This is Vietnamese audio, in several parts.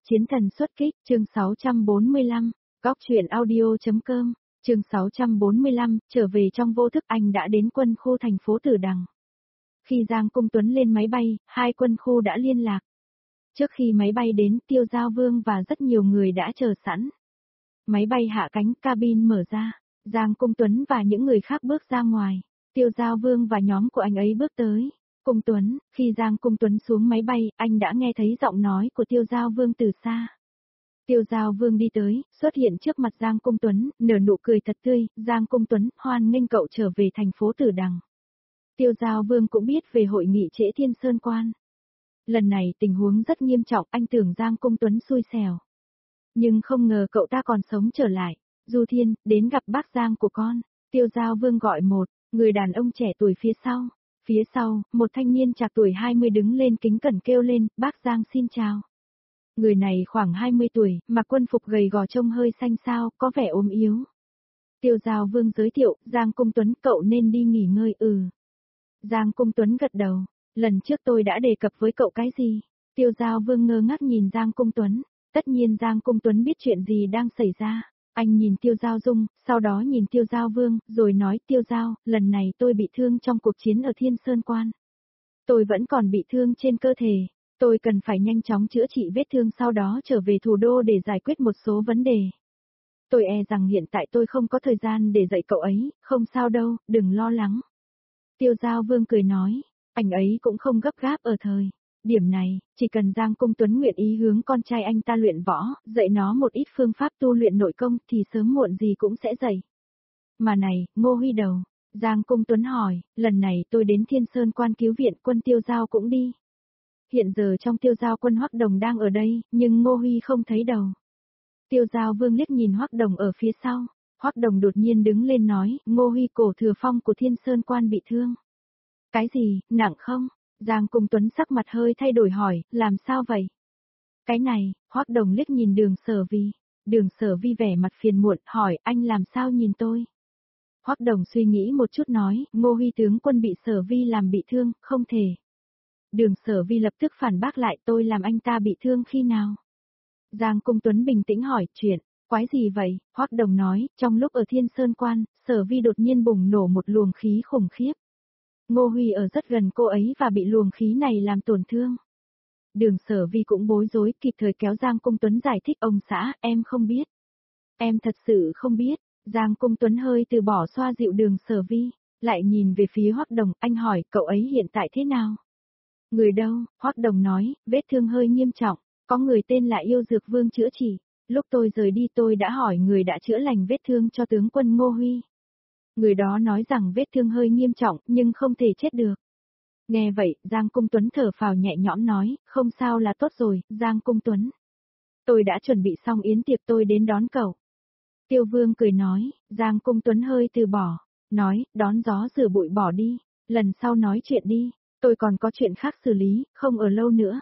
Chiến thần xuất kích, chương 645, góc truyện audio.com, chương 645, trở về trong vô thức anh đã đến quân khu thành phố Tử Đằng. Khi Giang Cung Tuấn lên máy bay, hai quân khu đã liên lạc. Trước khi máy bay đến, Tiêu Giao Vương và rất nhiều người đã chờ sẵn. Máy bay hạ cánh, cabin mở ra, Giang Cung Tuấn và những người khác bước ra ngoài. Tiêu Giao Vương và nhóm của anh ấy bước tới. Cung Tuấn, khi Giang Cung Tuấn xuống máy bay, anh đã nghe thấy giọng nói của Tiêu Giao Vương từ xa. Tiêu Giao Vương đi tới, xuất hiện trước mặt Giang Cung Tuấn, nở nụ cười thật tươi, Giang Cung Tuấn, hoan nghênh cậu trở về thành phố Tử Đằng. Tiêu Giao Vương cũng biết về hội nghị Trễ Thiên Sơn Quan. Lần này tình huống rất nghiêm trọng, anh tưởng Giang Cung Tuấn xui xẻo. Nhưng không ngờ cậu ta còn sống trở lại. Du Thiên, đến gặp bác Giang của con. Tiêu Giao Vương gọi một người đàn ông trẻ tuổi phía sau. Phía sau, một thanh niên trạc tuổi 20 đứng lên kính cẩn kêu lên, bác Giang xin chào. Người này khoảng 20 tuổi, mặc quân phục gầy gò trông hơi xanh xao, có vẻ ốm yếu. Tiêu Giao Vương giới thiệu, Giang Cung Tuấn cậu nên đi nghỉ ngơi. Giang Cung Tuấn gật đầu, lần trước tôi đã đề cập với cậu cái gì? Tiêu Giao Vương ngơ ngác nhìn Giang Cung Tuấn, tất nhiên Giang Cung Tuấn biết chuyện gì đang xảy ra. Anh nhìn Tiêu Giao Dung, sau đó nhìn Tiêu Giao Vương, rồi nói Tiêu Giao, lần này tôi bị thương trong cuộc chiến ở Thiên Sơn Quan. Tôi vẫn còn bị thương trên cơ thể, tôi cần phải nhanh chóng chữa trị vết thương sau đó trở về thủ đô để giải quyết một số vấn đề. Tôi e rằng hiện tại tôi không có thời gian để dạy cậu ấy, không sao đâu, đừng lo lắng. Tiêu Giao Vương cười nói, anh ấy cũng không gấp gáp ở thời điểm này, chỉ cần Giang Cung Tuấn nguyện ý hướng con trai anh ta luyện võ, dạy nó một ít phương pháp tu luyện nội công thì sớm muộn gì cũng sẽ dạy. Mà này, Ngô Huy đầu, Giang Cung Tuấn hỏi, lần này tôi đến Thiên Sơn Quan cứu viện quân Tiêu Giao cũng đi. Hiện giờ trong Tiêu Giao quân Hoắc Đồng đang ở đây, nhưng Ngô Huy không thấy đầu. Tiêu Giao Vương liếc nhìn Hoắc Đồng ở phía sau, Hoắc Đồng đột nhiên đứng lên nói, Ngô Huy cổ thừa phong của Thiên Sơn Quan bị thương. Cái gì, nặng không? Giang Cung Tuấn sắc mặt hơi thay đổi hỏi, làm sao vậy? Cái này, Hoắc Đồng liếc nhìn Đường Sở Vi vẻ mặt phiền muộn, hỏi, anh làm sao nhìn tôi? Hoắc Đồng suy nghĩ một chút nói, Ngô Huy tướng quân bị Sở Vi làm bị thương, không thể. Đường Sở Vi lập tức phản bác lại, tôi làm anh ta bị thương khi nào? Giang Cung Tuấn bình tĩnh hỏi, chuyện, quái gì vậy? Hoắc Đồng nói, trong lúc ở Thiên Sơn Quan, Sở Vi đột nhiên bùng nổ một luồng khí khủng khiếp. Ngô Huy ở rất gần cô ấy và bị luồng khí này làm tổn thương. Đường Sở Vi cũng bối rối, kịp thời kéo Giang Cung Tuấn giải thích, ông xã, em không biết. Em thật sự không biết. Giang Cung Tuấn hơi từ bỏ xoa dịu Đường Sở Vi, lại nhìn về phía Hoắc Đồng, anh hỏi, cậu ấy hiện tại thế nào? Người đâu? Hoắc Đồng nói, vết thương hơi nghiêm trọng, có người tên là Yêu Dược Vương chữa trị. Lúc tôi rời đi tôi đã hỏi người đã chữa lành vết thương cho tướng quân Ngô Huy. Người đó nói rằng vết thương hơi nghiêm trọng nhưng không thể chết được. Nghe vậy, Giang Cung Tuấn thở phào nhẹ nhõm nói, không sao là tốt rồi, Giang Cung Tuấn. Tôi đã chuẩn bị xong yến tiệc tôi đến đón cậu. Tiêu Vương cười nói, Giang Cung Tuấn hơi từ bỏ, nói, đón gió rửa bụi bỏ đi, lần sau nói chuyện đi, tôi còn có chuyện khác xử lý, không ở lâu nữa.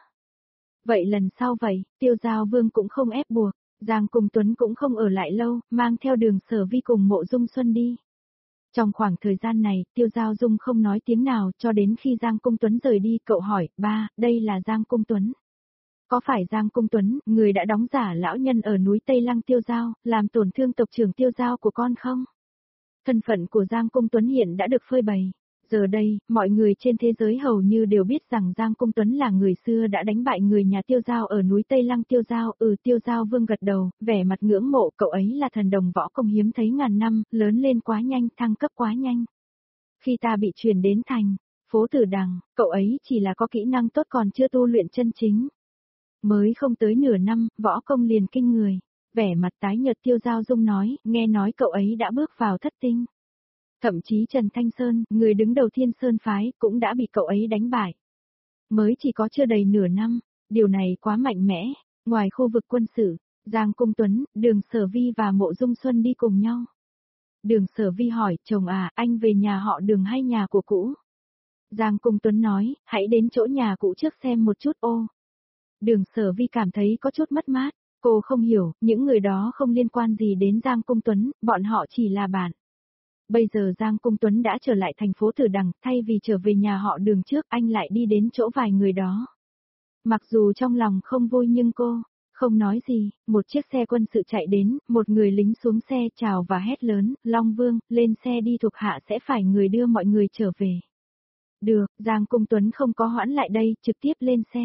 Vậy lần sau vậy, Tiêu Giao Vương cũng không ép buộc, Giang Cung Tuấn cũng không ở lại lâu, mang theo Đường Sở Vi cùng Mộ Dung Xuân đi. Trong khoảng thời gian này, Tiêu Giao Dung không nói tiếng nào cho đến khi Giang Cung Tuấn rời đi, cậu hỏi, ba, đây là Giang Cung Tuấn. Có phải Giang Cung Tuấn, người đã đóng giả lão nhân ở núi Tây Lăng Tiêu Giao, làm tổn thương tộc trưởng Tiêu Giao của con không? Thân phận của Giang Cung Tuấn hiện đã được phơi bày. Giờ đây, mọi người trên thế giới hầu như đều biết rằng Giang Cung Tuấn là người xưa đã đánh bại người nhà Tiêu Giao ở núi Tây Lăng Tiêu Giao. Tiêu Giao Vương gật đầu, vẻ mặt ngưỡng mộ, cậu ấy là thần đồng võ công hiếm thấy ngàn năm, lớn lên quá nhanh, thăng cấp quá nhanh. Khi ta bị truyền đến thành phố Tử Đằng, cậu ấy chỉ là có kỹ năng tốt còn chưa tu luyện chân chính. Mới không tới nửa năm, võ công liền kinh người. Vẻ mặt tái nhợt Tiêu Giao Dung nói, nghe nói cậu ấy đã bước vào thất tinh. Thậm chí Trần Thanh Sơn, người đứng đầu Thiên Sơn Phái, cũng đã bị cậu ấy đánh bại. Mới chỉ có chưa đầy nửa năm, điều này quá mạnh mẽ. Ngoài khu vực quân sự, Giang Cung Tuấn, Đường Sở Vi và Mộ Dung Xuân đi cùng nhau. Đường Sở Vi hỏi, chồng à, anh về nhà họ Đường hay nhà của cũ? Giang Cung Tuấn nói, hãy đến chỗ nhà cũ trước xem một chút ô. Đường Sở Vi cảm thấy có chút mất mát, cô không hiểu, những người đó không liên quan gì đến Giang Cung Tuấn, bọn họ chỉ là bạn. Bây giờ Giang Cung Tuấn đã trở lại thành phố Tử Đằng, thay vì trở về nhà họ Đường trước, anh lại đi đến chỗ vài người đó. Mặc dù trong lòng không vui nhưng cô Không nói gì, một chiếc xe quân sự chạy đến, một người lính xuống xe chào và hét lớn, Long Vương, lên xe đi, thuộc hạ sẽ phải người đưa mọi người trở về. Được, Giang Cung Tuấn không có hoãn lại đây, trực tiếp lên xe.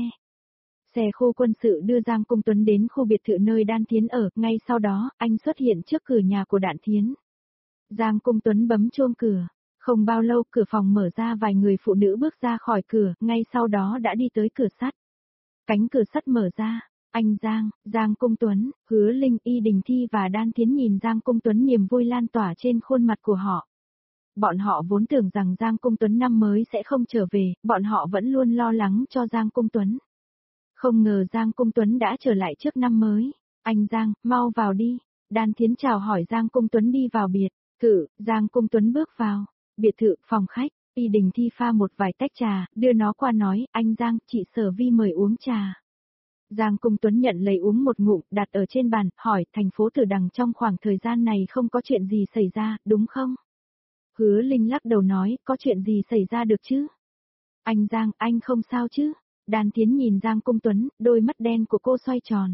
Xe khu quân sự đưa Giang Cung Tuấn đến khu biệt thự nơi Đan Thiến ở, ngay sau đó, anh xuất hiện trước cửa nhà của Đan Thiến. Giang Cung Tuấn bấm chuông cửa. Không bao lâu cửa phòng mở ra, vài người phụ nữ bước ra khỏi cửa, ngay sau đó đã đi tới cửa sắt. Cánh cửa sắt mở ra, anh Giang Cung Tuấn, Hứa Linh, Y Đình Thi và Đan Thiến nhìn Giang Cung Tuấn, niềm vui lan tỏa trên khuôn mặt của họ. Bọn họ vốn tưởng rằng Giang Cung Tuấn năm mới sẽ không trở về, bọn họ vẫn luôn lo lắng cho Giang Cung Tuấn. Không ngờ Giang Cung Tuấn đã trở lại trước năm mới. Anh Giang, mau vào đi. Đan Thiến chào hỏi Giang Cung Tuấn đi vào biệt thự, Giang Cung Tuấn bước vào. Biệt thự, phòng khách, Y Đình Thi pha một vài tách trà, đưa nó qua nói, anh Giang, chị Sở Vi mời uống trà. Giang Cung Tuấn nhận lấy uống một ngụm, đặt ở trên bàn, hỏi, thành phố Tử Đằng trong khoảng thời gian này không có chuyện gì xảy ra, đúng không? Hứa Linh lắc đầu nói, có chuyện gì xảy ra được chứ? Anh Giang, anh không sao chứ? Đan Thiến nhìn Giang Cung Tuấn, đôi mắt đen của cô xoay tròn.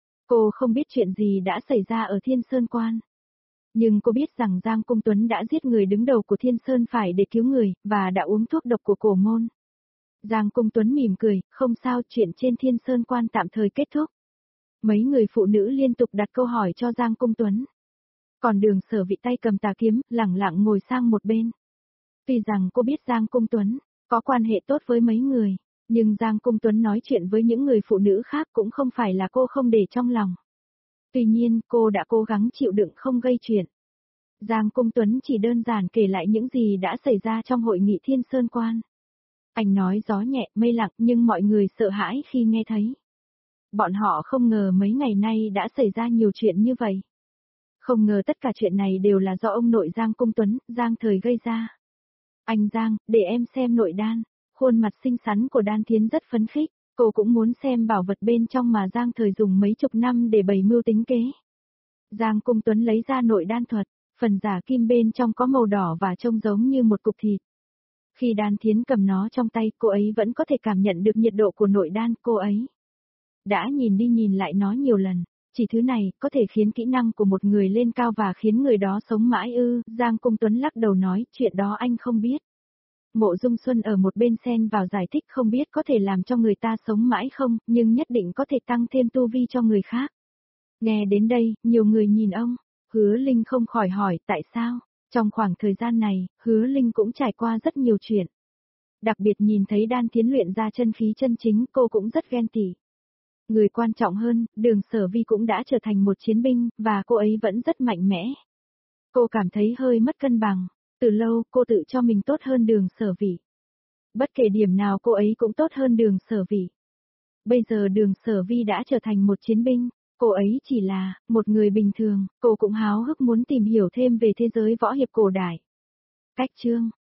Cô không biết chuyện gì đã xảy ra ở Thiên Sơn Quan. Nhưng cô biết rằng Giang Cung Tuấn đã giết người đứng đầu của Thiên Sơn phải để cứu người, và đã uống thuốc độc của cổ môn. Giang Cung Tuấn mỉm cười, không sao, chuyện trên Thiên Sơn Quan tạm thời kết thúc. Mấy người phụ nữ liên tục đặt câu hỏi cho Giang Cung Tuấn. Còn Đường Sở Vị tay cầm tà kiếm, lẳng lặng ngồi sang một bên. Tuy rằng cô biết Giang Cung Tuấn có quan hệ tốt với mấy người, nhưng Giang Cung Tuấn nói chuyện với những người phụ nữ khác cũng không phải là cô không để trong lòng. Tuy nhiên, cô đã cố gắng chịu đựng không gây chuyện. Giang Cung Tuấn chỉ đơn giản kể lại những gì đã xảy ra trong hội nghị Thiên Sơn Quan. Anh nói gió nhẹ, mây lặng, nhưng mọi người sợ hãi khi nghe thấy. Bọn họ không ngờ mấy ngày nay đã xảy ra nhiều chuyện như vậy. Không ngờ tất cả chuyện này đều là do ông nội Giang Cung Tuấn, Giang Thời gây ra. Anh Giang, để em xem nội đan. Khuôn mặt xinh xắn của Đan Thiến rất phấn khích, cô cũng muốn xem bảo vật bên trong mà Giang Thời dùng mấy chục năm để bày mưu tính kế. Giang Cung Tuấn lấy ra nội đan thuật, phần giả kim bên trong có màu đỏ và trông giống như một cục thịt. Khi Đan Thiến cầm nó trong tay, cô ấy vẫn có thể cảm nhận được nhiệt độ của nội đan, cô ấy đã nhìn đi nhìn lại nó nhiều lần. Chỉ thứ này có thể khiến kỹ năng của một người lên cao và khiến người đó sống mãi ư? Giang Cung Tuấn lắc đầu nói, chuyện đó anh không biết. Mộ Dung Xuân ở một bên xen vào giải thích, không biết có thể làm cho người ta sống mãi không, nhưng nhất định có thể tăng thêm tu vi cho người khác. Nghe đến đây, nhiều người nhìn ông. Hứa Linh không khỏi hỏi, tại sao? Trong khoảng thời gian này, Hứa Linh cũng trải qua rất nhiều chuyện. Đặc biệt nhìn thấy Đan Thiến luyện ra chân khí chân chính, cô cũng rất ghen tị. Người quan trọng hơn, Đường Sở Vi cũng đã trở thành một chiến binh, và cô ấy vẫn rất mạnh mẽ. Cô cảm thấy hơi mất cân bằng. Từ lâu, cô tự cho mình tốt hơn Đường Sở Vi. Bất kể điểm nào cô ấy cũng tốt hơn Đường Sở Vi. Bây giờ Đường Sở Vi đã trở thành một chiến binh. Cô ấy chỉ là một người bình thường, cô cũng háo hức muốn tìm hiểu thêm về thế giới võ hiệp cổ đại. Cách chương